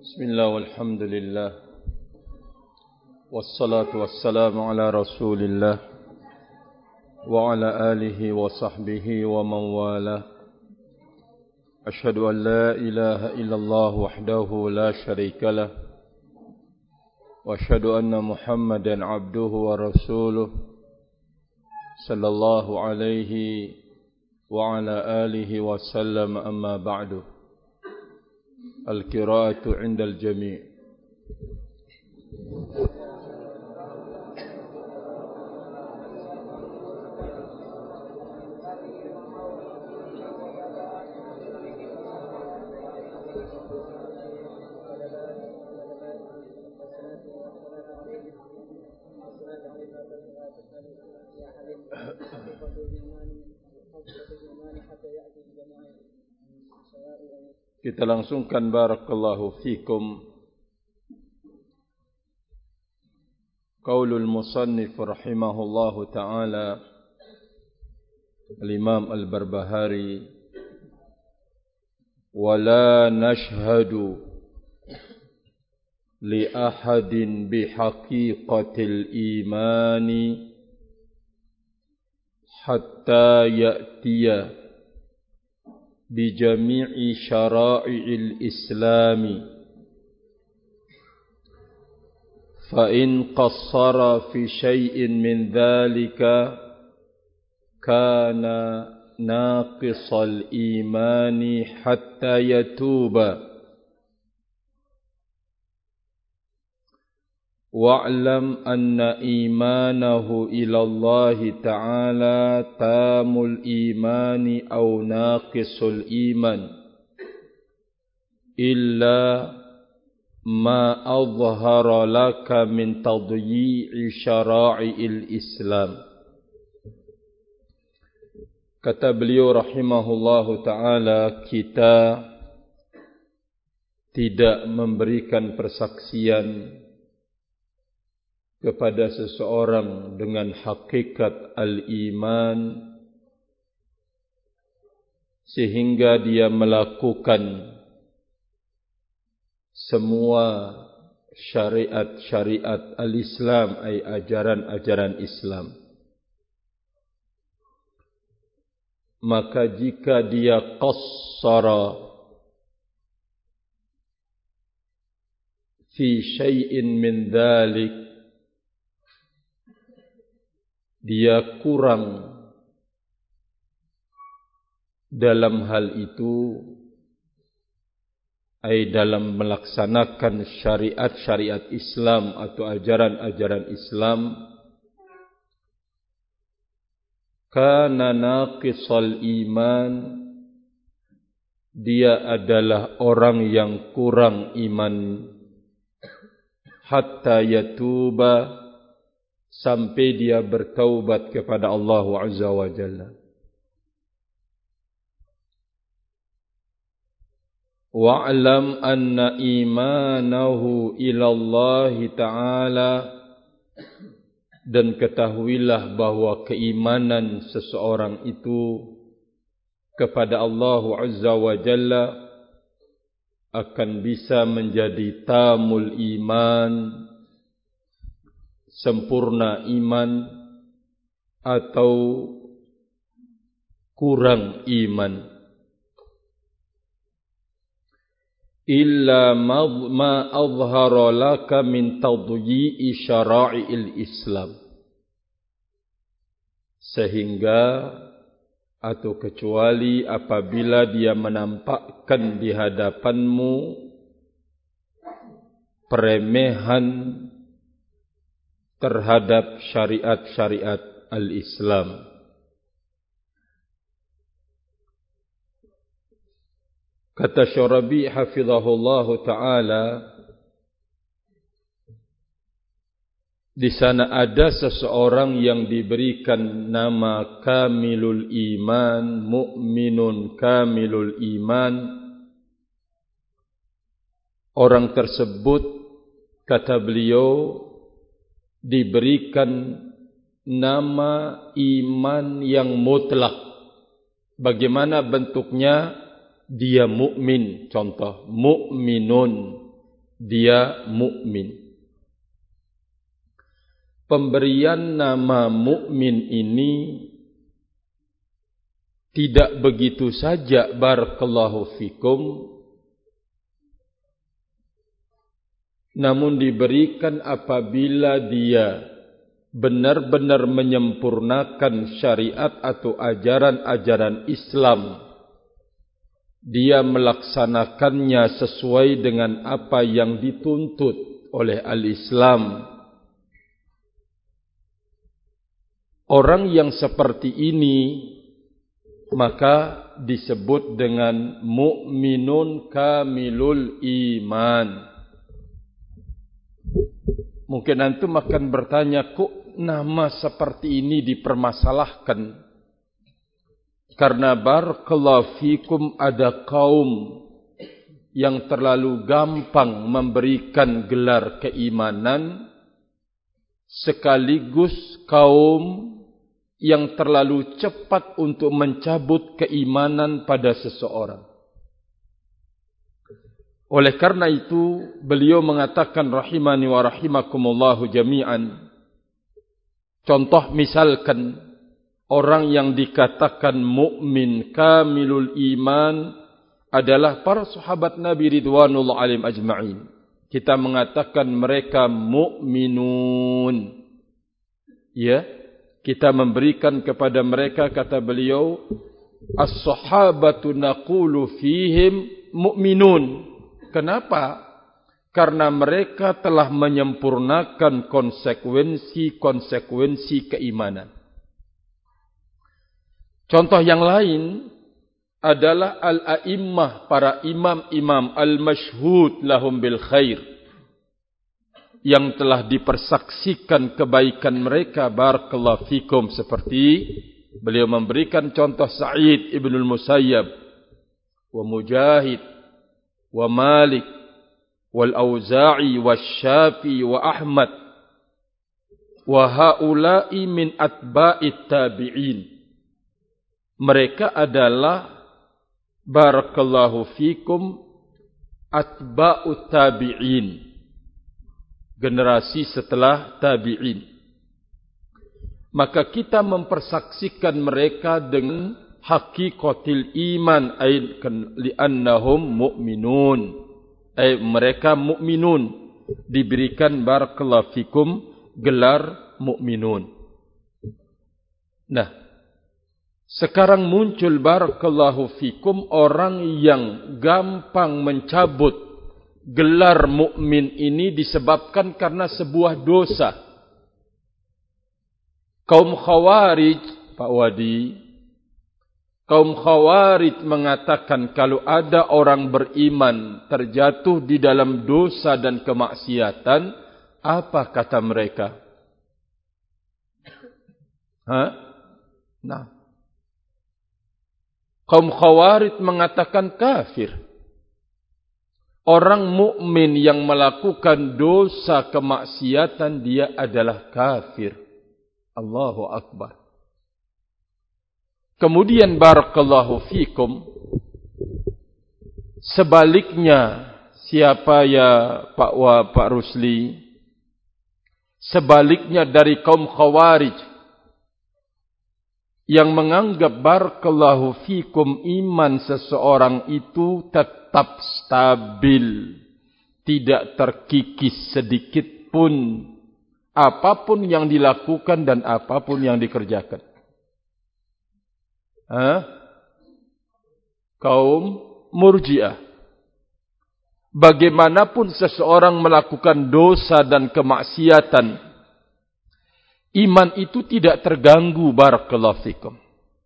Bismillah walhamdulillah wassalatu wassalamu ala rasulillah wa ala alihi wa sahbihi wa man wala. Ashhadu an la ilaha illallah wahdahu la sharika lah wa ashhadu anna Muhammadan abduhu wa rasuluh sallallahu alaihi wa ala alihi wa sallam. Amma ba'du. Al-qira'atu 'inda al-jami'. Kita langsungkan barakallahu fikum qaulul musannif rahimahullahu ta'ala al-Imam al-Barbahari wa la nashhadu li ahadin bihaqiqatil imani hatta ya'tiya بجميع شرائع الإسلام فإن قصر في شيء من ذلك كان ناقص الإيمان حتى يتوب واعلم أن إيمانه إلى الله تعالى تام الإيمان أو ناقص الإيمان إلا ما أظهر لك من تضييع شرائع الإسلام. Kata beliau rahimahullahu ta'ala, kita tidak memberikan persaksian kepada seseorang dengan hakikat al-iman sehingga dia melakukan semua syariat-syariat al-Islam, ay ajaran-ajaran Islam. Maka jika dia qassara fi syai'in min dhalik, dia kurang dalam hal itu, ay dalam melaksanakan syariat-syariat Islam atau ajaran-ajaran Islam, kana naqisal iman, dia adalah orang yang kurang iman, hatta yatuba, sampai dia bertaubat kepada Allah Azza wa Jalla. Wa'lam anna imanahu ila Allah Ta'ala, dan ketahuilah bahwa keimanan seseorang itu kepada Allah Azza wa Jalla akan bisa menjadi tamul iman, sempurna iman, atau kurang iman. Illa ma azhara laka min tadyi'i syara'il Islam, sehingga atau kecuali apabila dia menampakkan di hadapanmu peremehan terhadap syariat-syariat al-Islam. Kata Syarabi hafizahullahu ta'ala, di sana ada seseorang yang diberikan nama kamilul iman, mu'minun kamilul iman. Orang tersebut, kata beliau, diberikan nama iman yang mutlak. Bagaimana bentuknya? Dia mukmin, contoh mukminun, dia mukmin. Pemberian nama mukmin ini tidak begitu saja, barakallahu fikum, namun diberikan apabila dia benar-benar menyempurnakan syariat atau ajaran-ajaran Islam. Dia melaksanakannya sesuai dengan apa yang dituntut oleh al-Islam. Orang yang seperti ini maka disebut dengan mukminun kamilul iman. Mungkin antum akan bertanya, kok nama seperti ini dipermasalahkan? Karena barakallahu fikum ada kaum yang terlalu gampang memberikan gelar keimanan, sekaligus kaum yang terlalu cepat untuk mencabut keimanan pada seseorang. Oleh karena itu, beliau mengatakan rahimani wa rahimakumullahu jami'an. Contoh misalkan, orang yang dikatakan mukmin kamilul iman adalah para sahabat Nabi ridwanullah alaihim ajma'in. Kita mengatakan mereka mukminun. Ya, kita memberikan kepada mereka, kata beliau, as-sahabatu naqulu fihim mu'minun. Kenapa? Karena mereka telah menyempurnakan konsekuensi keimanan. Contoh yang lain adalah al-a'immah, para imam-imam al-mashhud lahum bil khair, yang telah dipersaksikan kebaikan mereka, barakallahu fikum, seperti beliau memberikan contoh Sa'id ibn al-Musayyab, wa Mujahid, wa Malik, wal Auza'i, wa Syafi'i, wa Ahmad, wa haula'i min atba'it tabi'in. Mereka adalah barakallahu fikum atba'ut tabi'in, generasi setelah tabi'in. Maka kita mempersaksikan mereka dengan hakikatul iman, ay li'annahum mu'minun, ay mereka mu'minun, diberikan barakallahu fikum gelar mu'minun. Nah, sekarang muncul barakallahu fikum orang yang gampang mencabut gelar mukmin ini disebabkan karena sebuah dosa. Kaum Khawarij, Pak Wadi, kaum Khawarij mengatakan kalau ada orang beriman terjatuh di dalam dosa dan kemaksiatan, apa kata mereka? Nah, kaum Khawarij mengatakan kafir. Orang mukmin yang melakukan dosa kemaksiatan, dia adalah kafir. Allahu Akbar. Kemudian barakallahu fikum, sebaliknya, siapa ya Pak Rusli? Sebaliknya dari kaum Khawarij yang menganggap barakallahu fikum iman seseorang itu tetap stabil, tidak terkikis sedikit pun, apapun yang dilakukan dan apapun yang dikerjakan. Kaum Murji'ah, bagaimanapun seseorang melakukan dosa dan kemaksiatan, iman itu tidak terganggu, barakallahu fikum.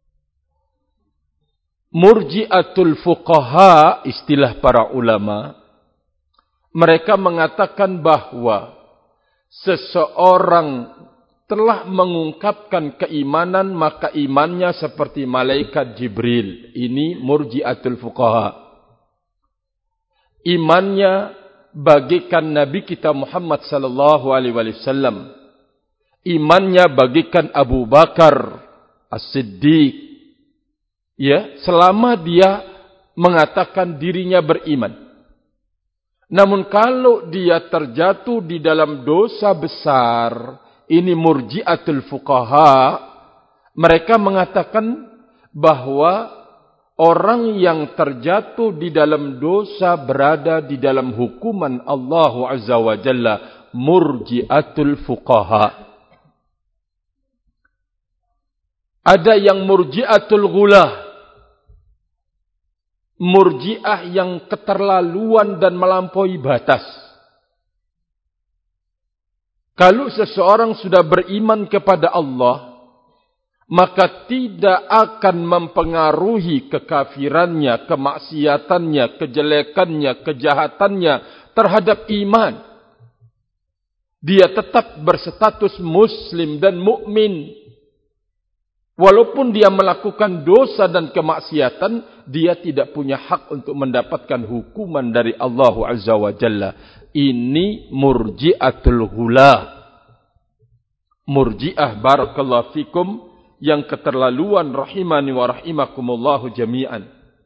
Murji'atul fuqaha, istilah para ulama, mereka mengatakan bahwa seseorang telah mengungkapkan keimanan, maka imannya seperti malaikat Jibril. Ini Murji'atul fuqaha. Imannya bagikan Nabi kita Muhammad sallallahu alaihi wasallam. Imannya bagikan Abu Bakar As-Siddiq. Ya, selama dia mengatakan dirinya beriman. Namun kalau dia terjatuh di dalam dosa besar, ini murji'atul fuqaha, mereka mengatakan bahwa orang yang terjatuh di dalam dosa berada di dalam hukuman Allah Azza wa Jalla, murji'atul fuqaha. Ada yang murji'atul ghulah, murji'ah yang keterlaluan dan melampaui batas. Kalau seseorang sudah beriman kepada Allah, maka tidak akan mempengaruhi kekafirannya, kemaksiatannya, kejelekannya, kejahatannya terhadap iman. Dia tetap berstatus muslim dan mukmin. Walaupun dia melakukan dosa dan kemaksiatan, dia tidak punya hak untuk mendapatkan hukuman dari Allah Azza wa Jalla. Ini murji'atul ghulah. Murji'ah barakallahu fikum yang keterlaluan, rahimani wa rahimakumullahu jami'an.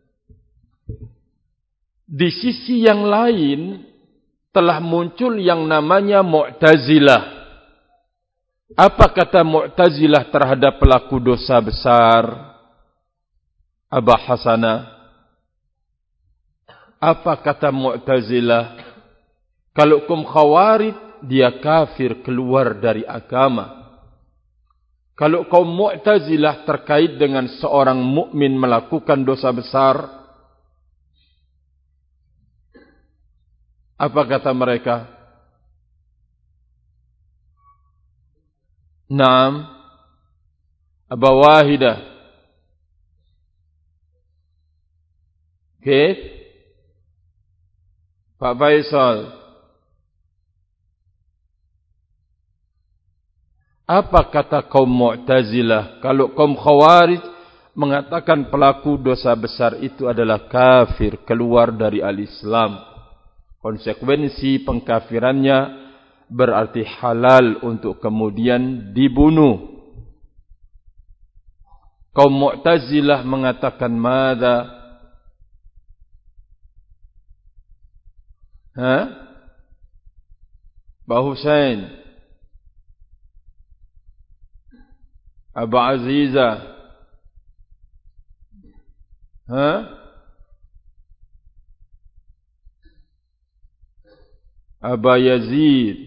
Di sisi yang lain telah muncul yang namanya Mu'tazilah. Apa kata Mu'tazilah terhadap pelaku dosa besar? Aba Hasana. Apa kata Mu'tazilah? Kalau kaum Khawarij, dia kafir, keluar dari agama. Kalau kaum Mu'tazilah terkait dengan seorang mukmin melakukan dosa besar, apa kata mereka? Naam, Aba Wahidah. Kif? Pak Faisal. Apa kata kaum Mu'tazilah? Kalau kaum Khawarij mengatakan pelaku dosa besar itu adalah kafir, keluar dari al-Islam. Konsekuensi pengkafirannya berarti halal untuk kemudian dibunuh. Kaum Mu'tazilah mengatakan mada? Pak Husain, Abu Aziza, Aba Yazid,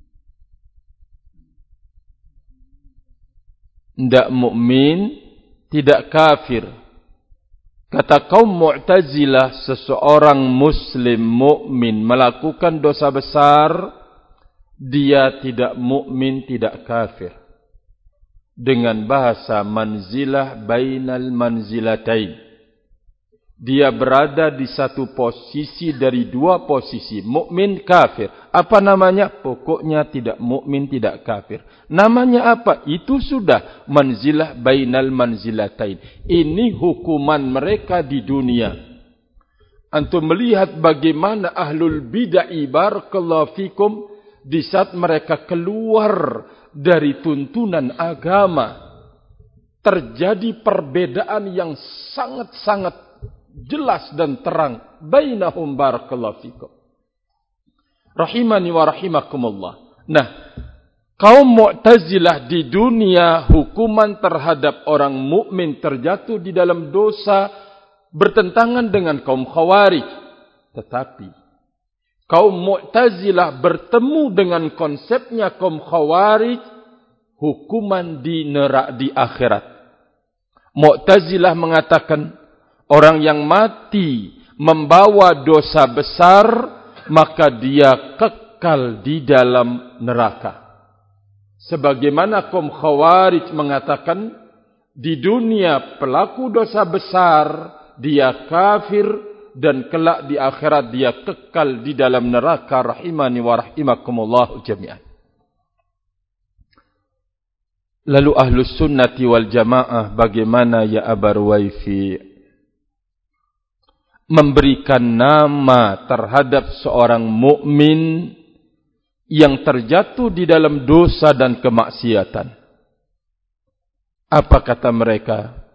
tidak mukmin, tidak kafir. Kata kaum Mu'tazilah, seseorang muslim mukmin melakukan dosa besar, dia tidak mukmin, tidak kafir. Dengan bahasa manzilah bainal manzilatain. Dia berada di satu posisi dari dua posisi, mukmin kafir. Apa namanya? Pokoknya tidak mukmin, tidak kafir. Namanya apa? Itu sudah manzilah bainal manzilatain. Ini hukuman mereka di dunia. Antum melihat bagaimana ahlul bid'ah barakallahu fikum di saat mereka keluar dari tuntunan agama, terjadi perbedaan yang sangat-sangat jelas dan terang bainahum barakallahu fikum. Rahimani wa rahimakumullah. Nah, kaum Mu'tazilah di dunia hukuman terhadap orang mukmin terjatuh di dalam dosa bertentangan dengan kaum Khawarij. Tetapi kaum Mu'tazilah bertemu dengan konsepnya kaum Khawarij, hukuman di neraka di akhirat. Mu'tazilah mengatakan orang yang mati membawa dosa besar, maka dia kekal di dalam neraka. Sebagaimana kaum Khawarij mengatakan, di dunia pelaku dosa besar, dia kafir, dan kelak di akhirat dia kekal di dalam neraka. Rahimani wa rahimakumullah jami'an. Lalu ahlus sunnati wal jamaah bagaimana ya Aba Ruwaifi? Memberikan nama terhadap seorang mukmin yang terjatuh di dalam dosa dan kemaksiatan. Apa kata mereka?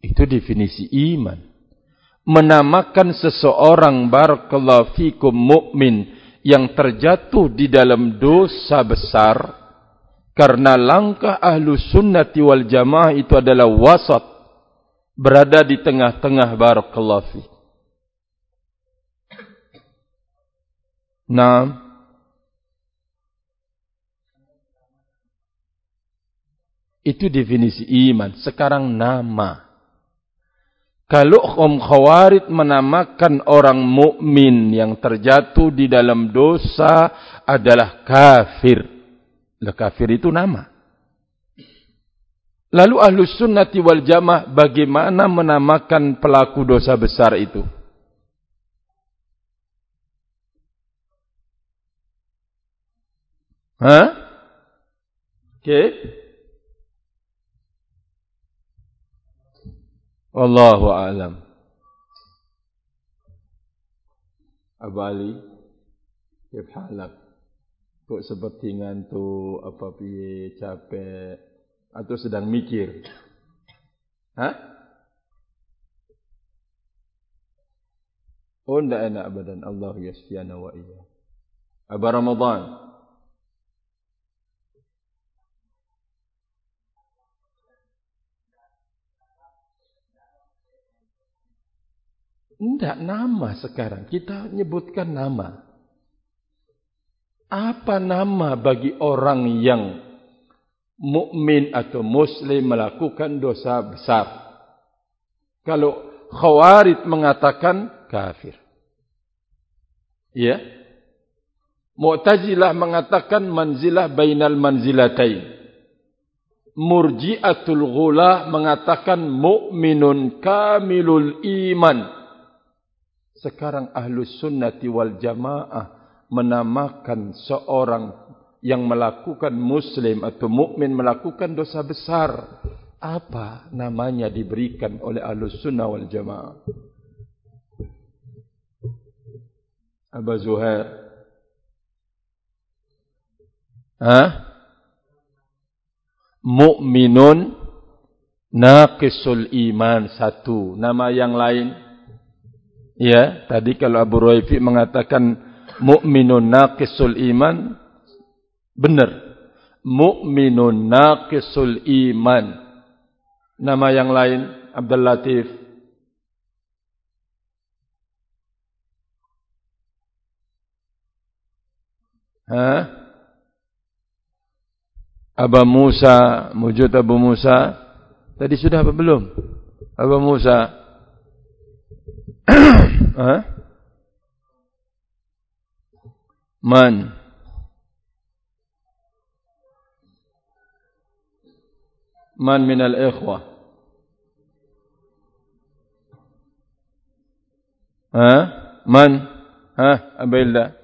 Itu definisi iman. Menamakan seseorang barakallahu fikum mukmin yang terjatuh di dalam dosa besar, karena langkah ahlu sunnati wal jamaah itu adalah wasat, berada di tengah-tengah barakallahu fikum. Nah, itu definisi iman. Sekarang nama. Kalau Khawarij menamakan orang mukmin yang terjatuh di dalam dosa adalah kafir. Kafir itu nama. Lalu Ahlus Sunnati wal Jamaah bagaimana menamakan pelaku dosa besar itu? Okay. Wallahu a'lam. Abu Ali, kif halak? Kok seperti ngantuk, apa piye, capek, atau sedang mikir? Oh, ndak enak badan. Allah yasfiyana wa iya. Aba Ramadan. Tidak nama sekarang. Kita nyebutkan nama. Apa nama bagi orang yang mukmin atau muslim melakukan dosa besar? Kalau Khawarij mengatakan kafir. Ya. Mu'tazilah mengatakan manzilah bainal manzilatain. Murji'atul ghulah mengatakan mu'minun kamilul iman. Sekarang Ahlus Sunnati wal Jamaah menamakan seorang yang melakukan muslim atau mukmin melakukan dosa besar. Apa namanya diberikan oleh Ahlus Sunnah wal Jamaah? Aba Zuhair. Mukminun naqisul iman, satu. Nama yang lain? Ya, tadi kalau Abu Raifi mengatakan mukminun naqisul iman, benar. Mukminun naqisul iman. Nama yang lain, Abdul Latif. Abu Musa, wujud Abu Musa. Tadi sudah apa belum? Abu Musa. Man minal ikhwah. Man Abaillah.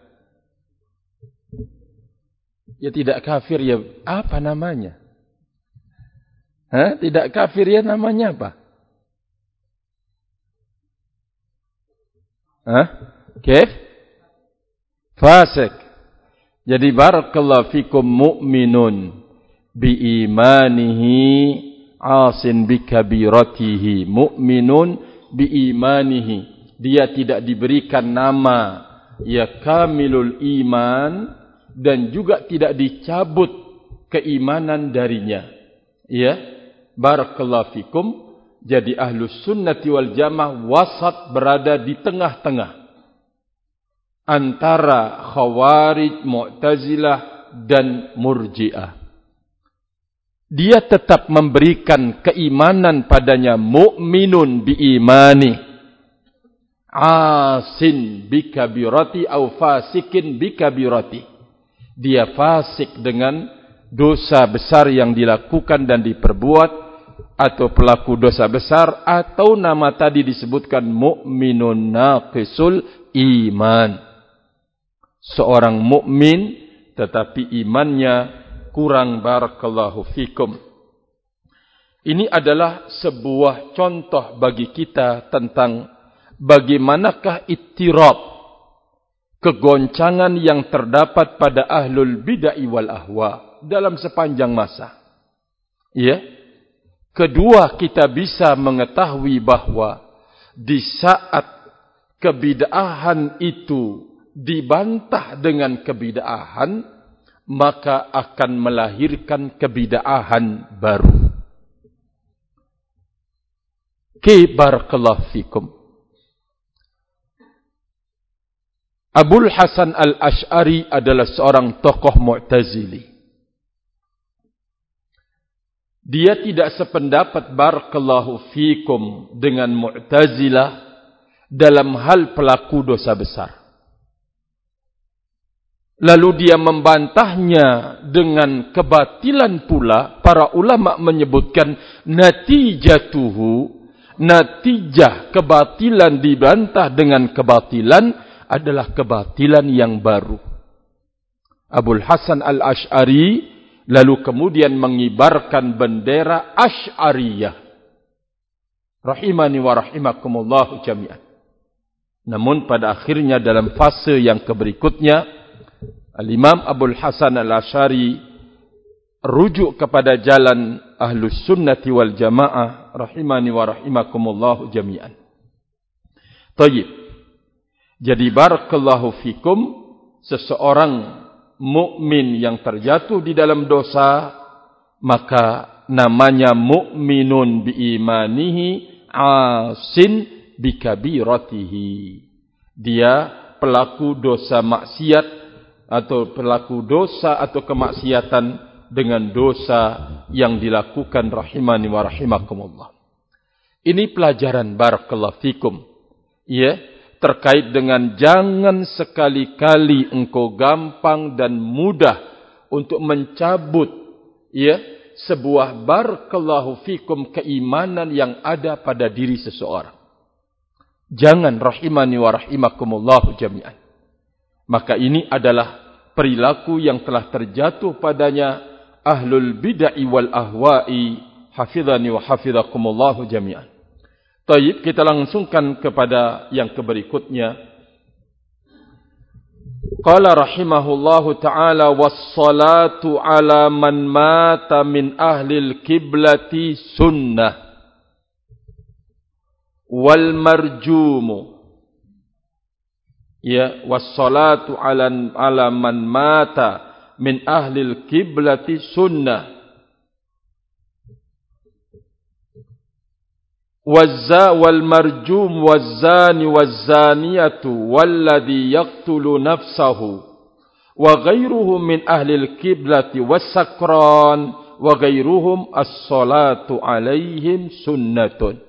Ya tidak kafir ya. Apa namanya? Tidak kafir ya namanya apa? Kif? Fasik. Jadi barakallahu fikum mu'minun biimanihi asin bikabiratihi. Mu'minun biimanihi. Dia tidak diberikan nama ya kamilul iman dan juga tidak dicabut keimanan darinya. Ya, barakallahu fikum. Jadi Ahlus Sunnati wal Jamaah wasat, berada di tengah-tengah antara Khawarij, Mu'tazilah dan Murji'ah. Dia tetap memberikan keimanan padanya, mu'minun biimani, asin bikabirati au fasikin bikabirati. Dia fasik dengan dosa besar yang dilakukan dan diperbuat, atau pelaku dosa besar, atau nama tadi disebutkan mu'minun naqisul iman. Seorang mukmin tetapi imannya kurang, barakallahu fikum. Ini adalah sebuah contoh bagi kita tentang bagaimanakah ittirab, kegoncangan yang terdapat pada ahlul bid'ah wal ahwa dalam sepanjang masa. Ya. Kedua, kita bisa mengetahui bahwa di saat kebid'ahan itu dibantah dengan kebid'ahan, maka akan melahirkan kebid'ahan baru. Barakallahu fikum. Abul Hasan al-Ash'ari adalah seorang tokoh Mu'tazili. Dia tidak sependapat barakallahu fikum dengan Mu'tazilah dalam hal pelaku dosa besar. Lalu dia membantahnya dengan kebatilan pula. Para ulama menyebutkan natijah kebatilan dibantah dengan kebatilan adalah kebatilan yang baru. Abul Hasan al-Ash'ari lalu kemudian mengibarkan bendera Asy'ariyah. Rahimani wa rahimakumullahu jami'an. Namun pada akhirnya dalam fase yang berikutnya, Al-Imam Abul Hasan al-Ash'ari rujuk kepada jalan Ahlus Sunnati wal Jamaah. Rahimani wa rahimakumullahu jami'an. Tayyib. Jadi barakallahu fikum, seseorang mukmin yang terjatuh di dalam dosa, maka namanya mukminun biimanihi asin bikabiratihi. Dia pelaku dosa maksiat atau pelaku dosa atau kemaksiatan dengan dosa yang dilakukan. Rahimani wa rahimakumullah. Ini pelajaran barakallahu fikum. Ya. Terkait dengan jangan sekali-kali engkau gampang dan mudah untuk mencabut sebuah barakallahu fikum keimanan yang ada pada diri seseorang. Jangan, rahimani wa rahimakumullahu jami'an. Maka ini adalah perilaku yang telah terjatuh padanya ahlul bid'ah wal ahwa'i, hafizani wa hafizakumullahu jami'an. Taib, kita langsungkan kepada yang berikutnya. Qala rahimahullahu ta'ala was-salatu ala man mata min ahlil kiblati sunnah wal marjumu. Ya, was-salatu ala man mata min ahlil kiblati sunnah wal marjum wazani wazaniyatu walladhi yaqtulu nafsahu wa ghairuhum min ahli al-qiblati was-sakran wa ghairuhum as-salatu alaihim sunnatun.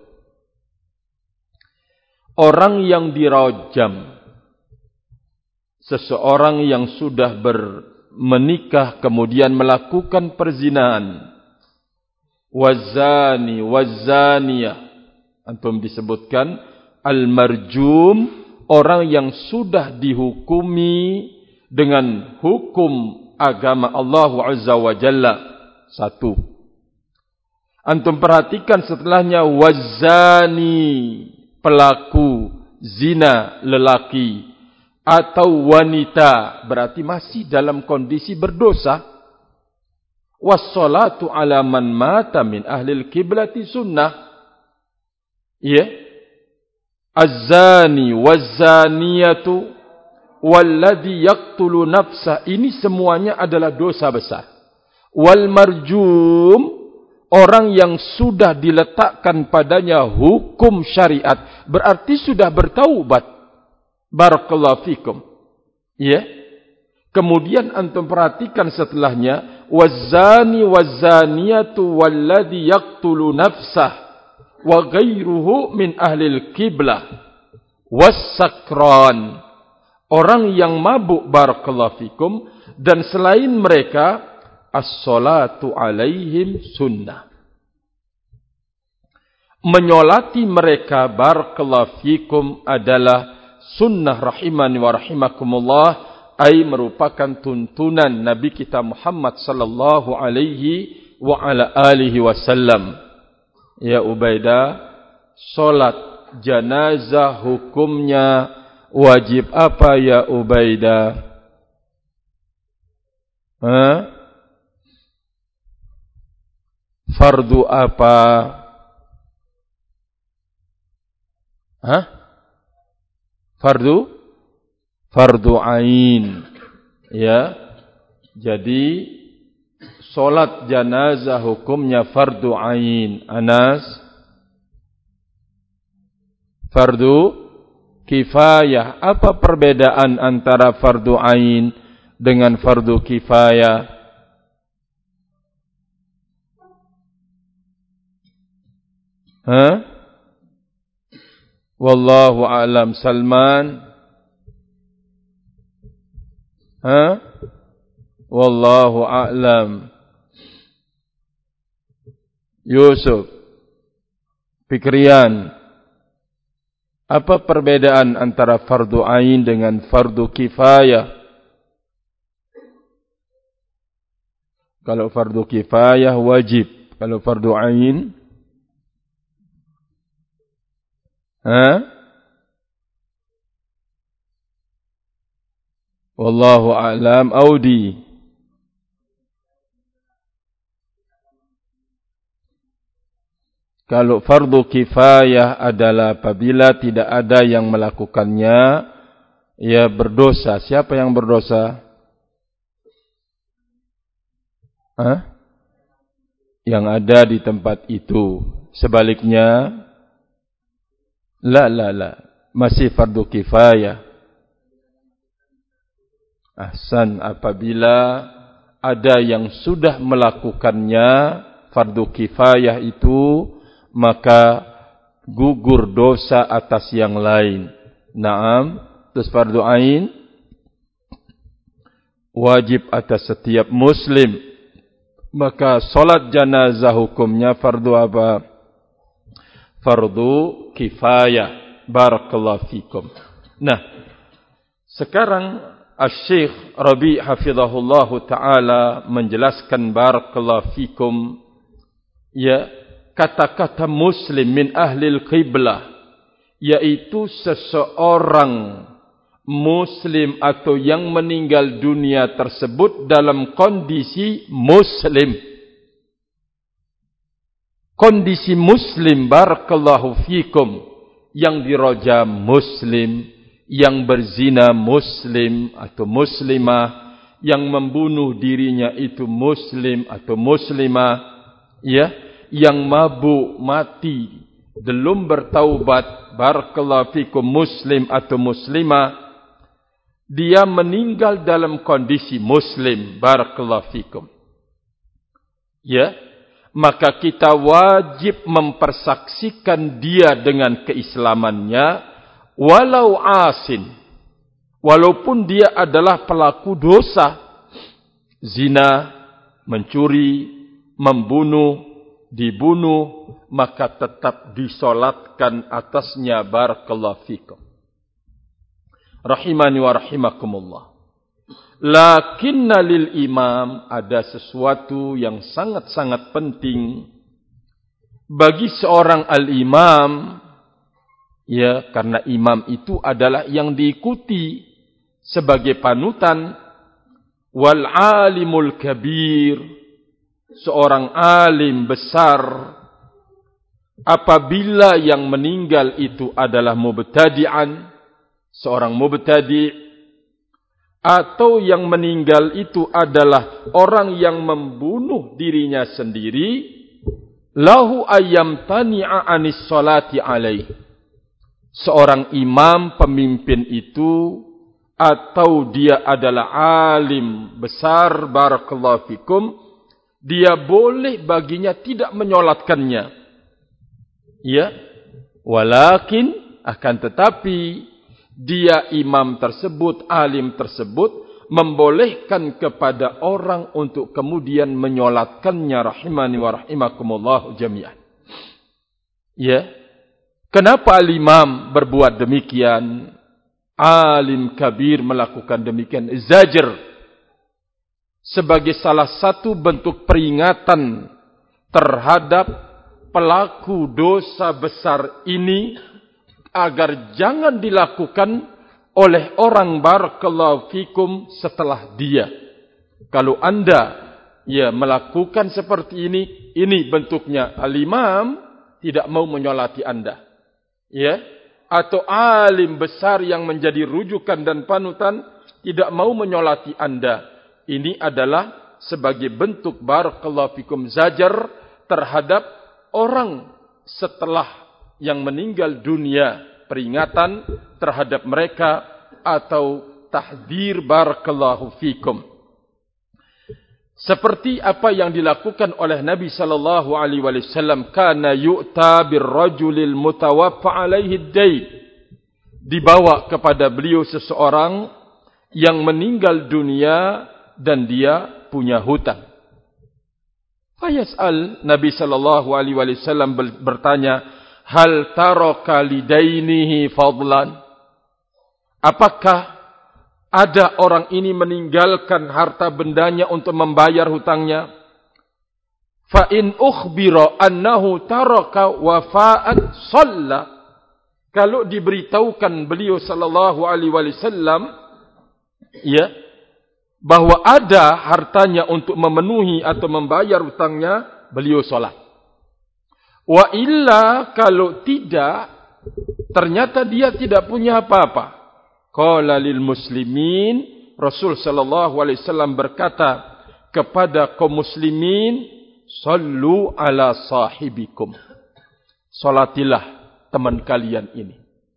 Orang yang dirajam, seseorang yang sudah menikah kemudian melakukan perzinahan, wazani wazaniyah, antum disebutkan al-marjum, orang yang sudah dihukumi dengan hukum agama Allah Azza wa Jalla. Satu. Antum perhatikan setelahnya wazani, pelaku zina lelaki atau wanita, berarti masih dalam kondisi berdosa. Was-salatu ala man mata min ahlil kiblati sunnah. Ya, az-zani waz-zaniyatu walladhi yaqtulu nafsa, ini semuanya adalah dosa besar. Wal marjum, orang yang sudah diletakkan padanya hukum syariat, berarti sudah bertaubat. Barakallahu fikum. Ya. Kemudian antum perhatikan setelahnya waz-zani waz-zaniyatu walladhi yaqtulu nafsah wa ghairuhu min ahlil qiblah was-sakran, orang yang mabuk barakallahu fikum, dan selain mereka as-salatu alaihim sunnah, menyolati mereka barakallahu fikum adalah sunnah. Rahimani wa rahimakumullah, ay merupakan tuntunan Nabi kita Muhammad sallallahu alaihi wa ala alihi wasallam. Ya Ubaidah, solat janazah hukumnya wajib apa ya Ubaidah? Fardu apa? Fardu ain. Ya. Jadi salat janazah hukumnya fardu ain. Anas. Fardu kifayah. Apa perbedaan antara fardu ain dengan fardu kifayah? Wallahu a'lam. Salman. Wallahu a'lam. Yusuf. Fikrian. Apa perbedaan antara fardu ain dengan fardu kifayah? Kalau fardu kifayah wajib. Kalau fardu ain wallahu a'lam. Audi. Kalau fardu kifayah adalah apabila tidak ada yang melakukannya, ia berdosa. Siapa yang berdosa? Yang ada di tempat itu. Sebaliknya, la. Masih fardu kifayah. Ahsan, apabila ada yang sudah melakukannya, fardu kifayah itu, maka gugur dosa atas yang lain. Naam. Terus fardu ain wajib atas setiap muslim. Maka solat janazah hukumnya fardu apa? Fardu kifayah. Barakallahu fikum. Nah, sekarang Asy-Syaikh Rabi' hafizahullahu taala menjelaskan barakallahu fikum, ya, kata-kata muslim min ahlil qiblah, yaitu seseorang muslim atau yang meninggal dunia tersebut dalam kondisi muslim. Kondisi muslim, barakallahu fikum, yang dirajam muslim, yang berzina muslim atau muslimah, yang membunuh dirinya itu muslim atau muslimah, ya, yang mabuk mati belum bertaubat, barakallahu fikum, muslim atau muslimah, dia meninggal dalam kondisi muslim, barakallahu fikum, ya, maka kita wajib mempersaksikan dia dengan keislamannya, walau asin, walaupun dia adalah pelaku dosa, zina, mencuri, membunuh, dibunuh, maka tetap disolatkan atasnya, barakallahu fikum. Rahimani wa rahimakumullah. Lakinna lil imam, ada sesuatu yang sangat-sangat penting bagi seorang al-imam, ya, karena imam itu adalah yang diikuti sebagai panutan. Wal alimul kabir, seorang alim besar, apabila yang meninggal itu adalah mubtadi'an, seorang mubtadi', atau yang meninggal itu adalah orang yang membunuh dirinya sendiri, lahu ayyam tani'a anis salati alaih. Seorang imam pemimpin itu, atau dia adalah alim besar, barakallahu fikum, dia boleh baginya tidak menyolatkannya. Ya, walakin, akan tetapi, dia imam tersebut, alim tersebut, membolehkan kepada orang untuk kemudian menyolatkannya, rahimani wa rahimakumullah jami'an. Ya, kenapa al-imam berbuat demikian? Alim kabir melakukan demikian, zajr, sebagai salah satu bentuk peringatan terhadap pelaku dosa besar ini, agar jangan dilakukan oleh orang, barakallahu fikum, setelah dia. Kalau anda melakukan seperti ini bentuknya al-imam tidak mau menyolati Anda. Atau alim besar yang menjadi rujukan dan panutan tidak mau menyolati Anda. Ini adalah sebagai bentuk barakallahu fikum zajar terhadap orang setelah yang meninggal dunia, peringatan terhadap mereka atau tahdzir barakallahu fikum. Seperti apa yang dilakukan oleh Nabi sallallahu alaihi wasallam, kana yu'ta birrajulil mutawaffa alaihi ad-dain. Dibawa kepada beliau seseorang yang meninggal dunia dan dia punya hutang. Fayas'al, Nabi sallallahu alaihi wasallam bertanya, hal taraka lidainihi fadlan? Apakah ada orang ini meninggalkan harta bendanya untuk membayar hutangnya? Fa in ukhbira annahu taraka wafa'an shalla. Kalau diberitahukan beliau sallallahu alaihi wasallam bahwa ada hartanya untuk memenuhi atau membayar hutangnya, beliau salat. Wa illa, kalau tidak, ternyata dia tidak punya apa-apa. Qala lil muslimin, Rasul sallallahu alaihi wasallam berkata kepada kaum muslimin, sallu ala sahibikum. Salatilah teman kalian ini.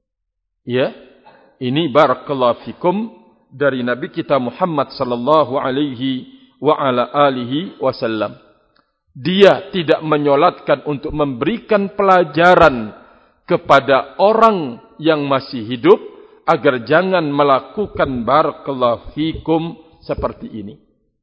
Ini barakallahu fikum dari Nabi kita Muhammad sallallahu alaihi wa ala alihi wasallam. Dia tidak menyolatkan untuk memberikan pelajaran kepada orang yang masih hidup agar jangan melakukan barakallahu fikum seperti ini.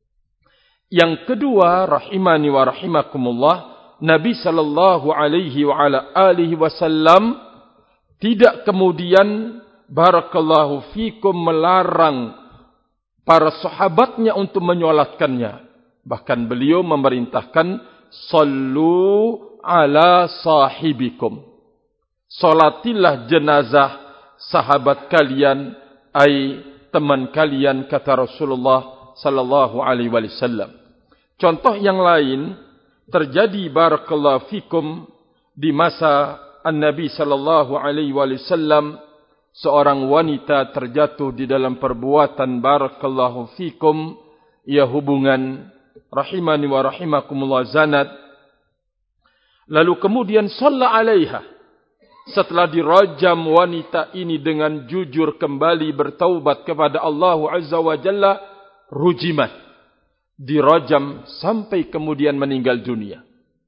Yang kedua, rahimani wa rahimakumullah, Nabi sallallahu alaihi wa ala alihi wasallam tidak kemudian barakallahu fikum melarang para sahabatnya untuk menyolatkannya. Bahkan beliau memerintahkan, sallu ala sahibikum. Salatilah jenazah sahabat kalian, teman kalian, kata Rasulullah sallallahu alaihi wasallam. Contoh yang lain terjadi barakallahu fikum di masa An-Nabi sallallahu alaihi wasallam. Seorang wanita terjatuh di dalam perbuatan barakallahu fikum, hubungan rahimani wa rahimakumullah zanat. Lalu kemudian shalla alaiha. Setelah dirajam wanita ini dengan jujur kembali bertaubat kepada Allah Azza wa Jalla, rujimat. Dirajam sampai kemudian meninggal dunia.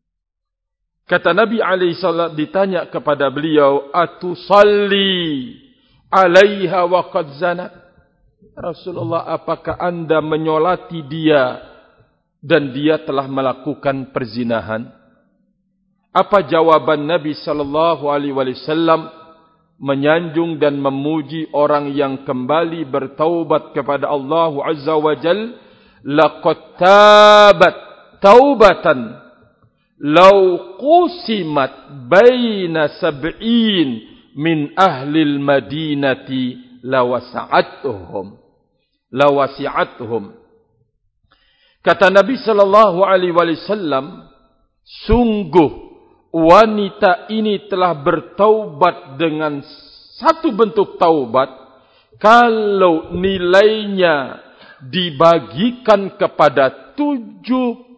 Kata Nabi alaihi salam, ditanya kepada beliau, atusalli alaiha wa qad zanat? Rasulullah, apakah anda menyolati dia dan dia telah melakukan perzinahan? Apa jawaban Nabi sallallahu alaihi wasallam? Menyanjung dan memuji orang yang kembali bertaubat kepada Allah Azza wa Jalla. Laqad tabat taubatan law qusimat baina sab'in min ahli al-madinati lawasi'atuhum. Kata Nabi sallallahu alaihi wasallam, sungguh wanita ini telah bertaubat dengan satu bentuk taubat, kalau nilainya dibagikan kepada 70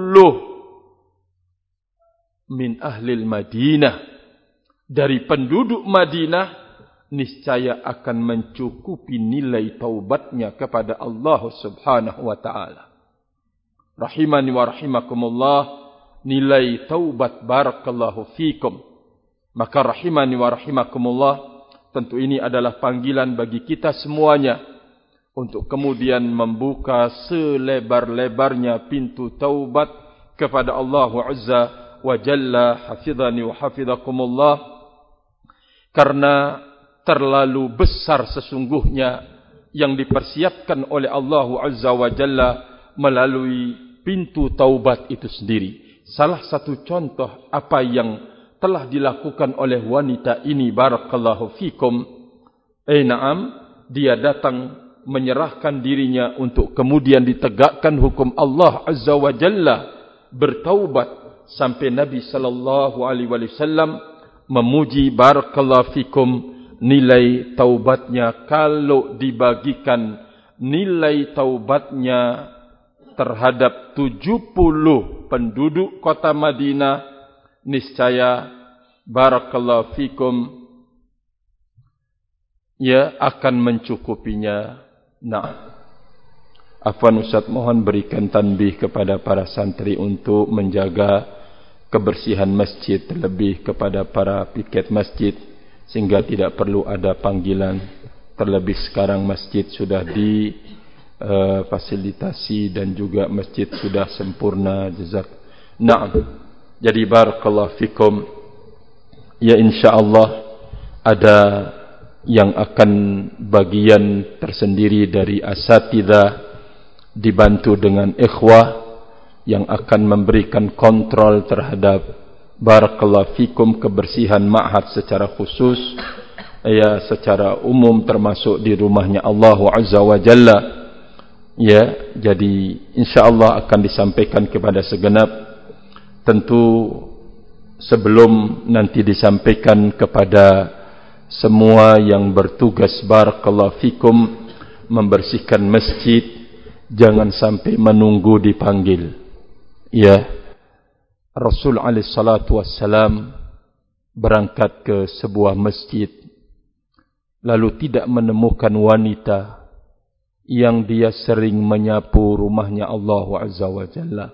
min ahlil Madinah, dari penduduk Madinah, niscaya akan mencukupi nilai taubatnya kepada Allah subhanahu wa ta'ala. Rahimani wa rahimakumullah, nilai taubat barakallahu fikum. Maka rahimani wa rahimakumullah, tentu ini adalah panggilan bagi kita semuanya untuk kemudian membuka selebar-lebarnya pintu taubat kepada Allah Azza wa Jalla. Hafidhani wa hafidhakumullah. Karena terlalu besar sesungguhnya yang dipersiapkan oleh Allah Azza wa Jalla melalui pintu taubat itu sendiri. Salah satu contoh apa yang telah dilakukan oleh wanita ini barakallahu fikum. Na'am, dia datang menyerahkan dirinya untuk kemudian ditegakkan hukum Allah Azza wa Jalla, bertaubat sampai Nabi sallallahu alaihi wasallam memuji barakallahu fikum nilai taubatnya. Kalau dibagikan nilai taubatnya terhadap 70 penduduk kota Madinah, niscaya barakallahu fikum ya akan mencukupinya. Nah, Afwan Ustaz, mohon berikan tanbih kepada para santri untuk menjaga kebersihan masjid, terlebih kepada para piket masjid, sehingga tidak perlu ada panggilan. Terlebih sekarang masjid sudah difasilitasi dan juga masjid sudah sempurna. Naam. Jadi barakallahu fikum. Ya, insyaallah ada yang akan bagian tersendiri dari asatidzah, dibantu dengan ikhwah yang akan memberikan kontrol terhadap barakallahu fikum kebersihan ma'had secara khusus, ya secara umum termasuk di rumahnya Allah Azza wa Jalla. Ya, jadi insyaallah akan disampaikan kepada segenap. Tentu sebelum nanti disampaikan kepada semua yang bertugas barakallahu fikum membersihkan masjid, jangan sampai menunggu dipanggil. Ya, Rasul alaihi salatu wassalam berangkat ke sebuah masjid, lalu tidak menemukan wanita yang dia sering menyapu rumahnya Allah Azza wa Jalla.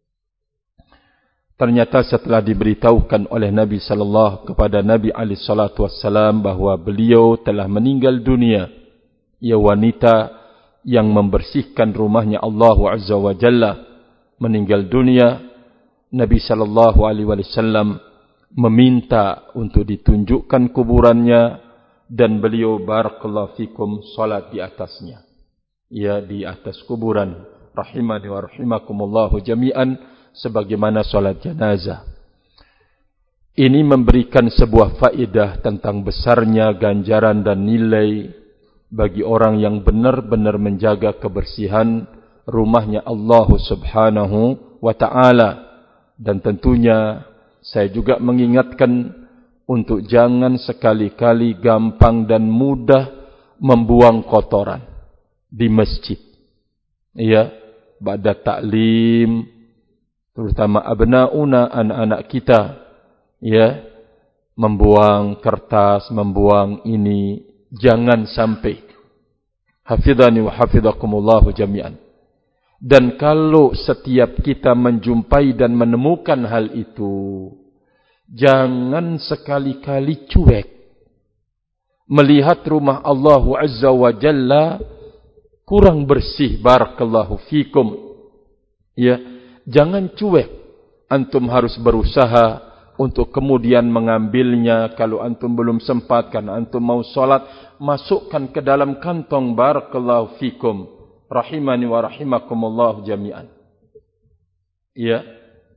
Ternyata setelah diberitahukan oleh Nabi sallallahu kepada Nabi alaihi salatu wassalam bahawa beliau telah meninggal dunia, ya wanita yang membersihkan rumahnya Allah Azza wa Jalla meninggal dunia, Nabi sallallahu alaihi wasallam meminta untuk ditunjukkan kuburannya dan beliau barakallahu fikum salat di atasnya. Ya, di atas kuburan, rahimani wa rahimakumullahu jami'an, sebagaimana salat jenazah. Ini memberikan sebuah faedah tentang besarnya ganjaran dan nilai bagi orang yang benar-benar menjaga kebersihan rumahnya Allah Subhanahu wa ta'ala. Dan tentunya saya juga mengingatkan untuk jangan sekali-kali gampang dan mudah membuang kotoran di masjid. Ya, ba'da ta'lim, terutama abnauna, anak-anak kita, ya, membuang kertas, membuang ini, jangan sampai. Hafidhani wa hafidhakumullahu jami'an. Dan kalau setiap kita menjumpai dan menemukan hal itu, jangan sekali-kali cuek melihat rumah Allah Azza wa Jalla kurang bersih, barakallahu fikum. Ya, jangan cuek. Antum harus berusaha untuk kemudian mengambilnya. Kalau antum belum sempat, karena antum mau salat, masukkan ke dalam kantong, barakallahu fikum, rahimani wa rahimakumullah jami'an. Ya.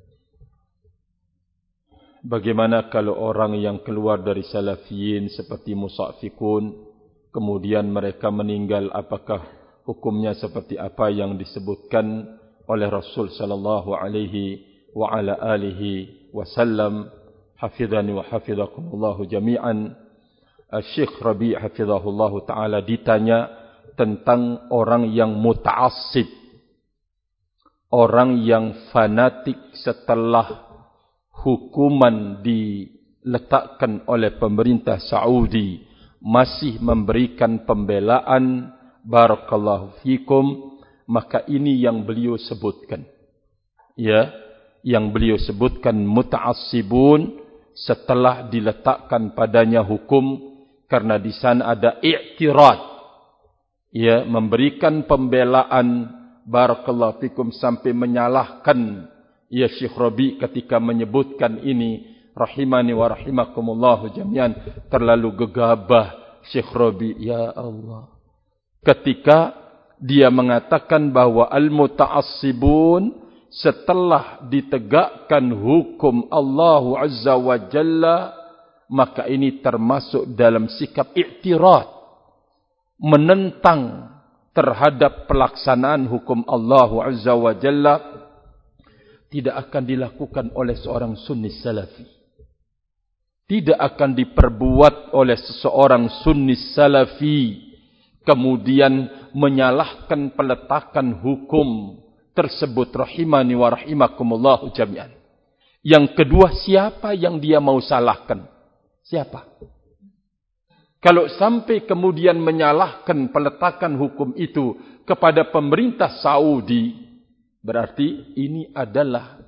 Bagaimana kalau orang yang keluar dari salafiyin seperti musaffikun, kemudian mereka meninggal, apakah hukumnya seperti apa yang disebutkan oleh Rasul sallallahu alaihi wa ala alihi wasallam? Hafidhani wa hafidhakumullah jami'an. Syekh Rabi' hafidhahullah taala ditanya tentang orang yang muta'assib, orang yang fanatik setelah hukuman diletakkan oleh pemerintah Saudi masih memberikan pembelaan, barakallahu fikum. Maka ini yang beliau sebutkan, ya, yang beliau sebutkan muta'assibun setelah diletakkan padanya hukum, karena di sana ada i'tirad, ya, memberikan pembelaan, barakallahu fikum, sampai menyalahkan, ya, Syekh Rabi ketika menyebutkan ini, rahimani wa rahimakumullahu jami'an. Terlalu gegabah Syekh Rabi, ya Allah, ketika dia mengatakan bahawa al-muta'assibun setelah ditegakkan hukum Allah Azza wa Jalla, maka ini termasuk dalam sikap i'tirad, menentang terhadap pelaksanaan hukum Allah Azza wa Jalla tidak akan dilakukan oleh seorang sunni salafi. Tidak akan diperbuat oleh seseorang sunni salafi kemudian menyalahkan peletakan hukum tersebut, rahimani wa rahimakumullah jami'an. Yang kedua, siapa yang dia mau salahkan? Siapa? Kalau sampai kemudian menyalahkan peletakan hukum itu kepada pemerintah Saudi, berarti ini adalah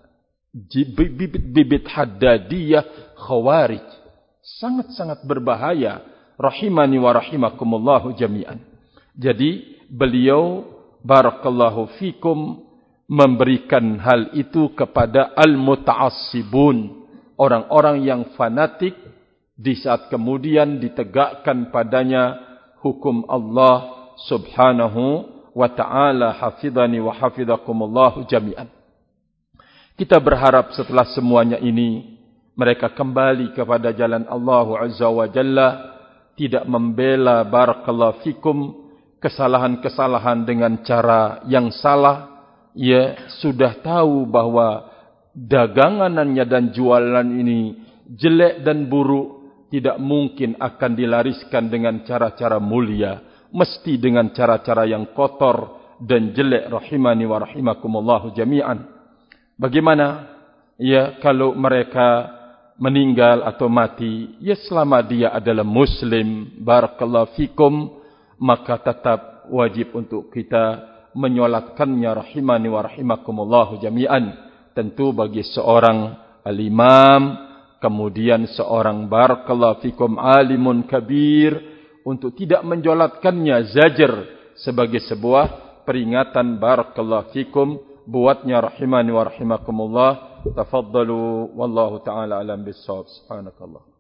bibit haddadiyah khawarij. Sangat-sangat berbahaya, rahimani wa rahimakumullah jami'an. Jadi beliau barakallahu fikum memberikan hal itu kepada al-muta'assibun, orang-orang yang fanatik di saat kemudian ditegakkan padanya hukum Allah subhanahu wa ta'ala. Hafidhani wa hafidhakumullah jami'an. Kita berharap setelah semuanya ini mereka kembali kepada jalan Allah Azza wa Jalla, tidak membela barakallahu fikum kesalahan-kesalahan dengan cara yang salah. Ya sudah tahu bahwa dagangannya dan jualan ini jelek dan buruk, tidak mungkin akan dilariskan dengan cara-cara mulia, mesti dengan cara-cara yang kotor dan jelek, rahimani wa rahimakumullah jami'an. Bagaimana ya kalau mereka meninggal atau mati, ya selama dia adalah muslim, barakallahu fikum, maka tetap wajib untuk kita menyolatkannya, rahimani wa rahimakumullah jami'an. Tentu bagi seorang al-imam, kemudian seorang barakallahu fikum alimun kabir, untuk tidak menjolatkannya zajar sebagai sebuah peringatan, barakallahu fikum, buatnya, rahimani wa rahimakumullah. Tafaddalu wallahu ta'ala alam bis-shawab. Subhanakallah.